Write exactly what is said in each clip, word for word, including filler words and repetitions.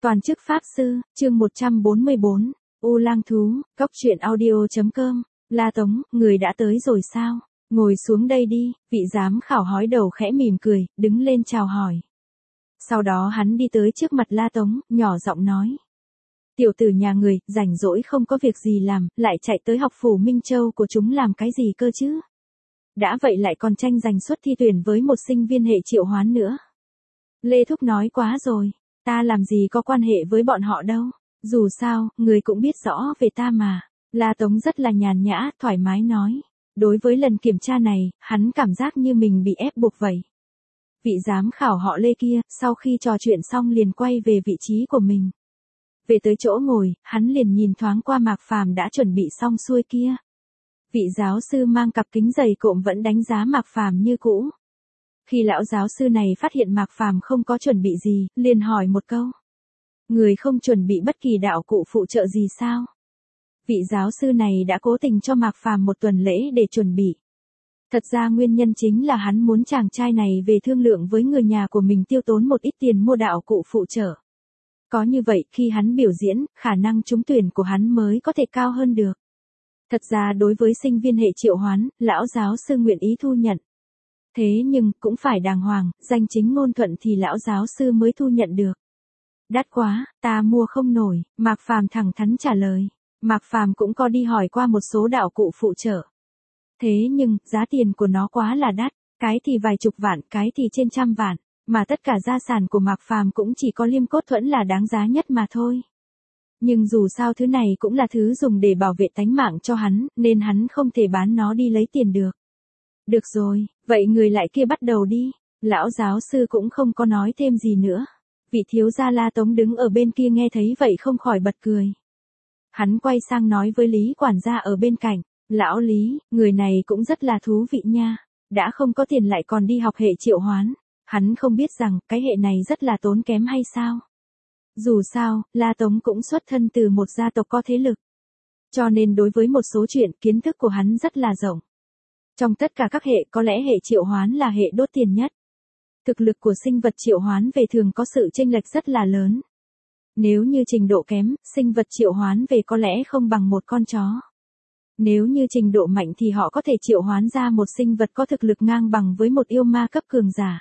Toàn chức Pháp Sư, chương một trăm bốn mươi bốn, U Lang Thú, Cốc truyện audio.com, La Tống, người đã tới rồi sao? Ngồi xuống đây đi, vị giám khảo hói đầu khẽ mỉm cười, đứng lên chào hỏi. Sau đó hắn đi tới trước mặt La Tống, nhỏ giọng nói. Tiểu tử nhà người, rảnh rỗi không có việc gì làm, lại chạy tới học phủ Minh Châu của chúng làm cái gì cơ chứ? Đã vậy lại còn tranh giành suất thi tuyển với một sinh viên hệ Triệu Hoán nữa. Lê Thúc nói quá rồi, ta làm gì có quan hệ với bọn họ đâu, dù sao, người cũng biết rõ về ta mà. La Tống rất là nhàn nhã, thoải mái nói. Đối với lần kiểm tra này, hắn cảm giác như mình bị ép buộc vậy. Vị giám khảo họ Lê kia, sau khi trò chuyện xong liền quay về vị trí của mình. Về tới chỗ ngồi, hắn liền nhìn thoáng qua Mạc Phàm đã chuẩn bị xong xuôi kia. Vị giáo sư mang cặp kính dày cộm vẫn đánh giá Mạc Phàm như cũ. Khi lão giáo sư này phát hiện Mạc Phàm không có chuẩn bị gì, liền hỏi một câu. Người không chuẩn bị bất kỳ đạo cụ phụ trợ gì sao? Vị giáo sư này đã cố tình cho Mạc Phàm một tuần lễ để chuẩn bị. Thật ra nguyên nhân chính là hắn muốn chàng trai này về thương lượng với người nhà của mình tiêu tốn một ít tiền mua đạo cụ phụ trợ. Có như vậy, khi hắn biểu diễn, khả năng trúng tuyển của hắn mới có thể cao hơn được. Thật ra đối với sinh viên hệ Triệu Hoán, lão giáo sư nguyện ý thu nhận. Thế nhưng, cũng phải đàng hoàng, danh chính ngôn thuận thì lão giáo sư mới thu nhận được. Đắt quá, ta mua không nổi, Mạc Phàm thẳng thắn trả lời. Mạc Phàm cũng có đi hỏi qua một số đạo cụ phụ trợ. Thế nhưng, giá tiền của nó quá là đắt, cái thì vài chục vạn, cái thì trên trăm vạn, mà tất cả gia sản của Mạc Phàm cũng chỉ có Liêm Cốt Thuẫn là đáng giá nhất mà thôi. Nhưng dù sao thứ này cũng là thứ dùng để bảo vệ tánh mạng cho hắn, nên hắn không thể bán nó đi lấy tiền được. Được rồi, vậy người lại kia bắt đầu đi. Lão giáo sư cũng không có nói thêm gì nữa. Vị thiếu gia La Tống đứng ở bên kia nghe thấy vậy không khỏi bật cười. Hắn quay sang nói với Lý quản gia ở bên cạnh. Lão Lý, người này cũng rất là thú vị nha. Đã không có tiền lại còn đi học hệ Triệu Hoán. Hắn không biết rằng cái hệ này rất là tốn kém hay sao? Dù sao, La Tống cũng xuất thân từ một gia tộc có thế lực. Cho nên đối với một số chuyện kiến thức của hắn rất là rộng. Trong tất cả các hệ có lẽ hệ Triệu Hoán là hệ đốt tiền nhất. Thực lực của sinh vật Triệu Hoán về thường có sự chênh lệch rất là lớn. Nếu như trình độ kém, sinh vật Triệu Hoán về có lẽ không bằng một con chó. Nếu như trình độ mạnh thì họ có thể triệu hoán ra một sinh vật có thực lực ngang bằng với một yêu ma cấp cường giả.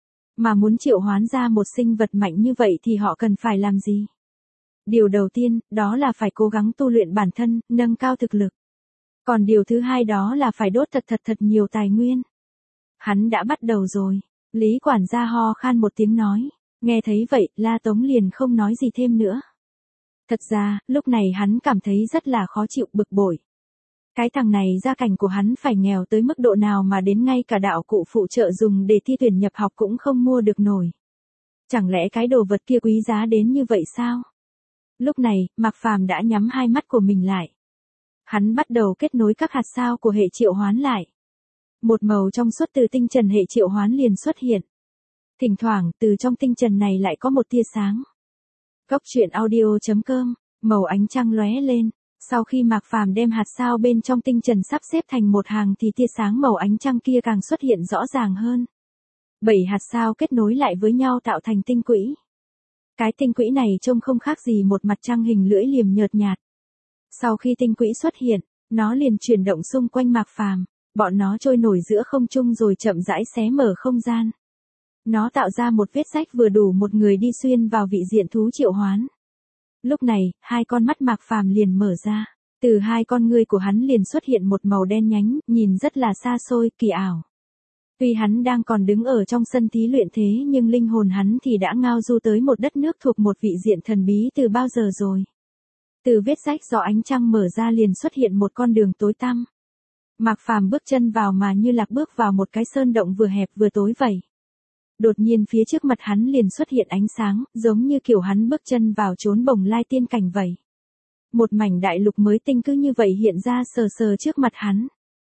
Mà muốn triệu hoán ra một sinh vật mạnh như vậy thì họ cần phải làm gì? Điều đầu tiên, đó là phải cố gắng tu luyện bản thân, nâng cao thực lực. Còn điều thứ hai đó là phải đốt thật thật thật nhiều tài nguyên. Hắn đã bắt đầu rồi. Lý quản gia ho khan một tiếng nói. Nghe thấy vậy, La Tống liền không nói gì thêm nữa. Thật ra, lúc này hắn cảm thấy rất là khó chịu bực bội. Cái thằng này gia cảnh của hắn phải nghèo tới mức độ nào mà đến ngay cả đạo cụ phụ trợ dùng để thi tuyển nhập học cũng không mua được nổi. Chẳng lẽ cái đồ vật kia quý giá đến như vậy sao? Lúc này, Mạc Phàm đã nhắm hai mắt của mình lại. Hắn bắt đầu kết nối các hạt sao của hệ Triệu Hoán lại. Một màu trong suốt từ tinh trần hệ Triệu Hoán liền xuất hiện. Thỉnh thoảng, từ trong tinh trần này lại có một tia sáng. Cốc truyện audio.com, màu ánh trăng lóe lên. Sau khi Mạc Phàm đem hạt sao bên trong tinh trần sắp xếp thành một hàng thì tia sáng màu ánh trăng kia càng xuất hiện rõ ràng hơn. Bảy hạt sao kết nối lại với nhau tạo thành tinh quỹ. Cái tinh quỹ này trông không khác gì một mặt trăng hình lưỡi liềm nhợt nhạt. Sau khi tinh quỹ xuất hiện, nó liền chuyển động xung quanh Mạc Phàm, bọn nó trôi nổi giữa không trung rồi chậm rãi xé mở không gian. Nó tạo ra một vết rách vừa đủ một người đi xuyên vào vị diện thú Triệu Hoán. Lúc này, hai con mắt Mạc Phàm liền mở ra, từ hai con ngươi của hắn liền xuất hiện một màu đen nhánh, nhìn rất là xa xôi, kỳ ảo. Tuy hắn đang còn đứng ở trong sân thí luyện thế nhưng linh hồn hắn thì đã ngao du tới một đất nước thuộc một vị diện thần bí từ bao giờ rồi. Từ vết rách do ánh trăng mở ra liền xuất hiện một con đường tối tăm. Mạc Phàm bước chân vào mà như lạc bước vào một cái sơn động vừa hẹp vừa tối vậy. Đột nhiên phía trước mặt hắn liền xuất hiện ánh sáng, giống như kiểu hắn bước chân vào chốn bồng lai tiên cảnh vậy. Một mảnh đại lục mới tinh cứ như vậy hiện ra sờ sờ trước mặt hắn.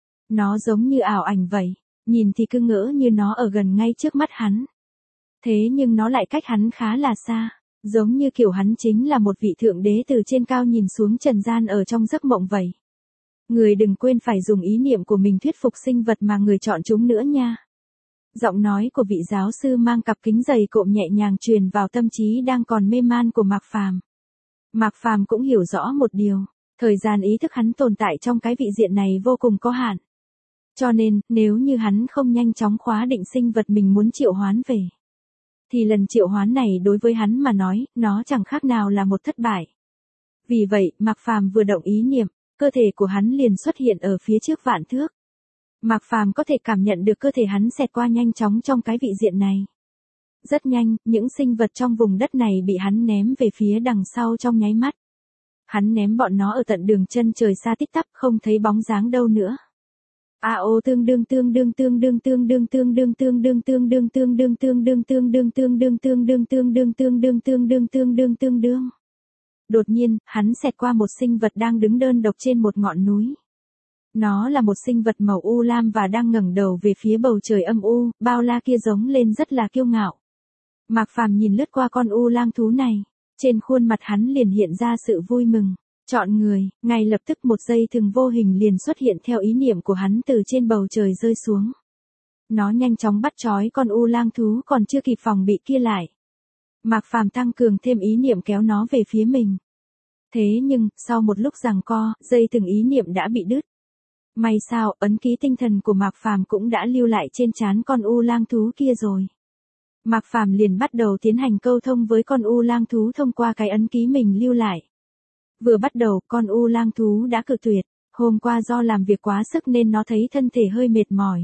Nó giống như ảo ảnh vậy, nhìn thì cứ ngỡ như nó ở gần ngay trước mắt hắn. Thế nhưng nó lại cách hắn khá là xa, giống như kiểu hắn chính là một vị thượng đế từ trên cao nhìn xuống trần gian ở trong giấc mộng vậy. Người đừng quên phải dùng ý niệm của mình thuyết phục sinh vật mà người chọn chúng nữa nha. Giọng nói của vị giáo sư mang cặp kính dày cộm nhẹ nhàng truyền vào tâm trí đang còn mê man của Mạc Phàm. Mạc Phàm cũng hiểu rõ một điều, thời gian ý thức hắn tồn tại trong cái vị diện này vô cùng có hạn. Cho nên, nếu như hắn không nhanh chóng khóa định sinh vật mình muốn triệu hoán về, thì lần triệu hoán này đối với hắn mà nói, nó chẳng khác nào là một thất bại. Vì vậy, Mạc Phàm vừa động ý niệm, cơ thể của hắn liền xuất hiện ở phía trước vạn thước. Mạc Phàm có thể cảm nhận được cơ thể hắn xẹt qua nhanh chóng trong cái vị diện này. Rất nhanh, những sinh vật trong vùng đất này bị hắn ném về phía đằng sau trong nháy mắt. Hắn ném bọn nó ở tận đường chân trời xa tít tắp, không thấy bóng dáng đâu nữa. A ô tương đương tương đương tương đương tương đương tương đương tương đương tương đương tương đương tương đương tương đương tương đương tương đương tương đương tương đương tương đương tương đương tương đương. Đột nhiên, hắn xẹt qua một sinh vật đang đứng đơn độc trên một ngọn núi. Nó là một sinh vật màu u lam và đang ngẩng đầu về phía bầu trời âm u, bao la kia giống lên rất là kiêu ngạo. Mạc Phàm nhìn lướt qua con u lang thú này, trên khuôn mặt hắn liền hiện ra sự vui mừng. Chọn người, ngay lập tức một dây thừng vô hình liền xuất hiện theo ý niệm của hắn từ trên bầu trời rơi xuống. Nó nhanh chóng bắt trói con u lang thú còn chưa kịp phòng bị kia lại. Mạc Phàm tăng cường thêm ý niệm kéo nó về phía mình. Thế nhưng, sau một lúc giằng co, dây thừng ý niệm đã bị đứt. May sao, ấn ký tinh thần của Mạc Phàm cũng đã lưu lại trên trán con u lang thú kia rồi. Mạc Phàm liền bắt đầu tiến hành câu thông với con u lang thú thông qua cái ấn ký mình lưu lại. Vừa bắt đầu, con u lang thú đã cự tuyệt, hôm qua do làm việc quá sức nên nó thấy thân thể hơi mệt mỏi.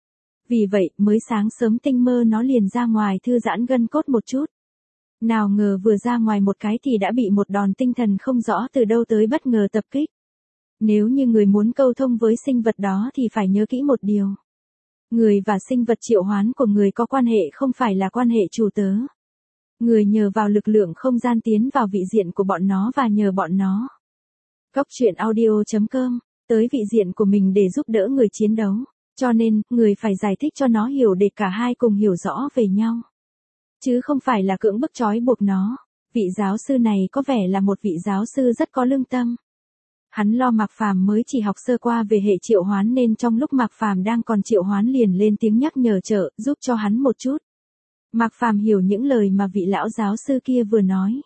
Vì vậy, mới sáng sớm tinh mơ nó liền ra ngoài thư giãn gân cốt một chút. Nào ngờ vừa ra ngoài một cái thì đã bị một đòn tinh thần không rõ từ đâu tới bất ngờ tập kích. Nếu như người muốn câu thông với sinh vật đó thì phải nhớ kỹ một điều. Người và sinh vật triệu hoán của người có quan hệ không phải là quan hệ chủ tớ. Người nhờ vào lực lượng không gian tiến vào vị diện của bọn nó và nhờ bọn nó. Góc truyện audio chấm com, tới vị diện của mình để giúp đỡ người chiến đấu. Cho nên, người phải giải thích cho nó hiểu để cả hai cùng hiểu rõ về nhau. Chứ không phải là cưỡng bức trói buộc nó. Vị giáo sư này có vẻ là một vị giáo sư rất có lương tâm. Hắn lo Mạc Phàm mới chỉ học sơ qua về hệ triệu hoán nên trong lúc Mạc Phàm đang còn triệu hoán liền lên tiếng nhắc nhở trợ, giúp cho hắn một chút. Mạc Phàm hiểu những lời mà vị lão giáo sư kia vừa nói.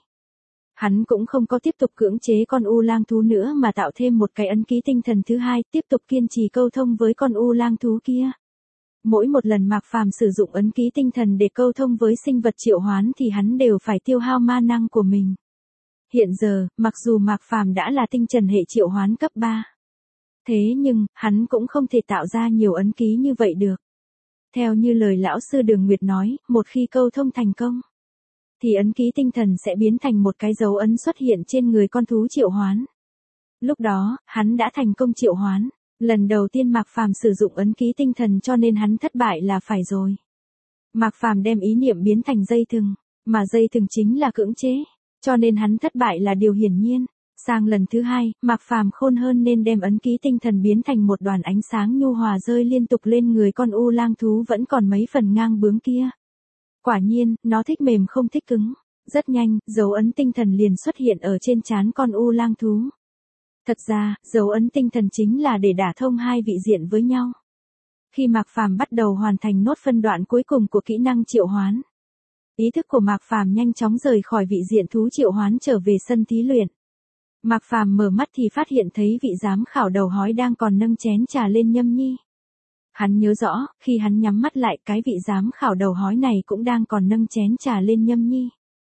Hắn cũng không có tiếp tục cưỡng chế con u lang thú nữa mà tạo thêm một cái ấn ký tinh thần thứ hai, tiếp tục kiên trì câu thông với con u lang thú kia. Mỗi một lần Mạc Phàm sử dụng ấn ký tinh thần để câu thông với sinh vật triệu hoán thì hắn đều phải tiêu hao ma năng của mình. Hiện giờ, mặc dù Mạc Phàm đã là tinh trần hệ triệu hoán cấp ba. Thế nhưng, hắn cũng không thể tạo ra nhiều ấn ký như vậy được. Theo như lời lão sư Đường Nguyệt nói, một khi câu thông thành công, thì ấn ký tinh thần sẽ biến thành một cái dấu ấn xuất hiện trên người con thú triệu hoán. Lúc đó, hắn đã thành công triệu hoán. Lần đầu tiên Mạc Phàm sử dụng ấn ký tinh thần cho nên hắn thất bại là phải rồi. Mạc Phàm đem ý niệm biến thành dây thừng, mà dây thừng chính là cưỡng chế. Cho nên hắn thất bại là điều hiển nhiên. Sang lần thứ hai, Mạc Phàm khôn hơn nên đem ấn ký tinh thần biến thành một đoàn ánh sáng nhu hòa rơi liên tục lên người con u lang thú vẫn còn mấy phần ngang bướng kia. Quả nhiên, nó thích mềm không thích cứng. Rất nhanh, dấu ấn tinh thần liền xuất hiện ở trên trán con u lang thú. Thật ra, dấu ấn tinh thần chính là để đả thông hai vị diện với nhau. Khi Mạc Phàm bắt đầu hoàn thành nốt phân đoạn cuối cùng của kỹ năng triệu hoán, ý thức của Mạc Phàm nhanh chóng rời khỏi vị diện thú triệu hoán trở về sân thí luyện. Mạc Phàm mở mắt thì phát hiện thấy vị giám khảo đầu hói đang còn nâng chén trà lên nhâm nhi. Hắn nhớ rõ, khi hắn nhắm mắt lại cái vị giám khảo đầu hói này cũng đang còn nâng chén trà lên nhâm nhi.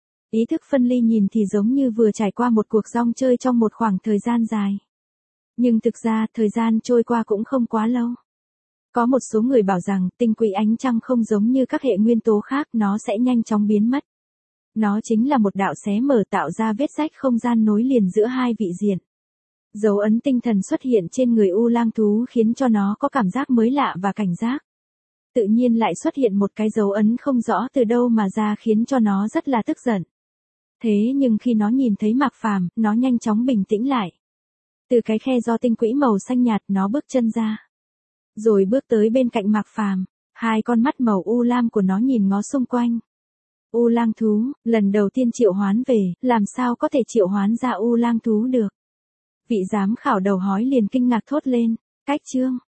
Ý thức phân ly nhìn thì giống như vừa trải qua một cuộc rong chơi trong một khoảng thời gian dài. Nhưng thực ra, thời gian trôi qua cũng không quá lâu. Có một số người bảo rằng tinh quỹ ánh trăng không giống như các hệ nguyên tố khác, nó sẽ nhanh chóng biến mất. Nó chính là một đạo xé mở tạo ra vết rách không gian nối liền giữa hai vị diện. Dấu ấn tinh thần xuất hiện trên người u lang thú khiến cho nó có cảm giác mới lạ và cảnh giác. Tự nhiên lại xuất hiện một cái dấu ấn không rõ từ đâu mà ra khiến cho nó rất là tức giận. Thế nhưng khi nó nhìn thấy Mạc Phàm, nó nhanh chóng bình tĩnh lại. Từ cái khe do tinh quỹ màu xanh nhạt nó bước chân ra. Rồi bước tới bên cạnh Mạc Phàm, hai con mắt màu u lam của nó nhìn ngó xung quanh. U lang thú, lần đầu tiên triệu hoán về, làm sao có thể triệu hoán ra u lang thú được? Vị giám khảo đầu hói liền kinh ngạc thốt lên, cách chương,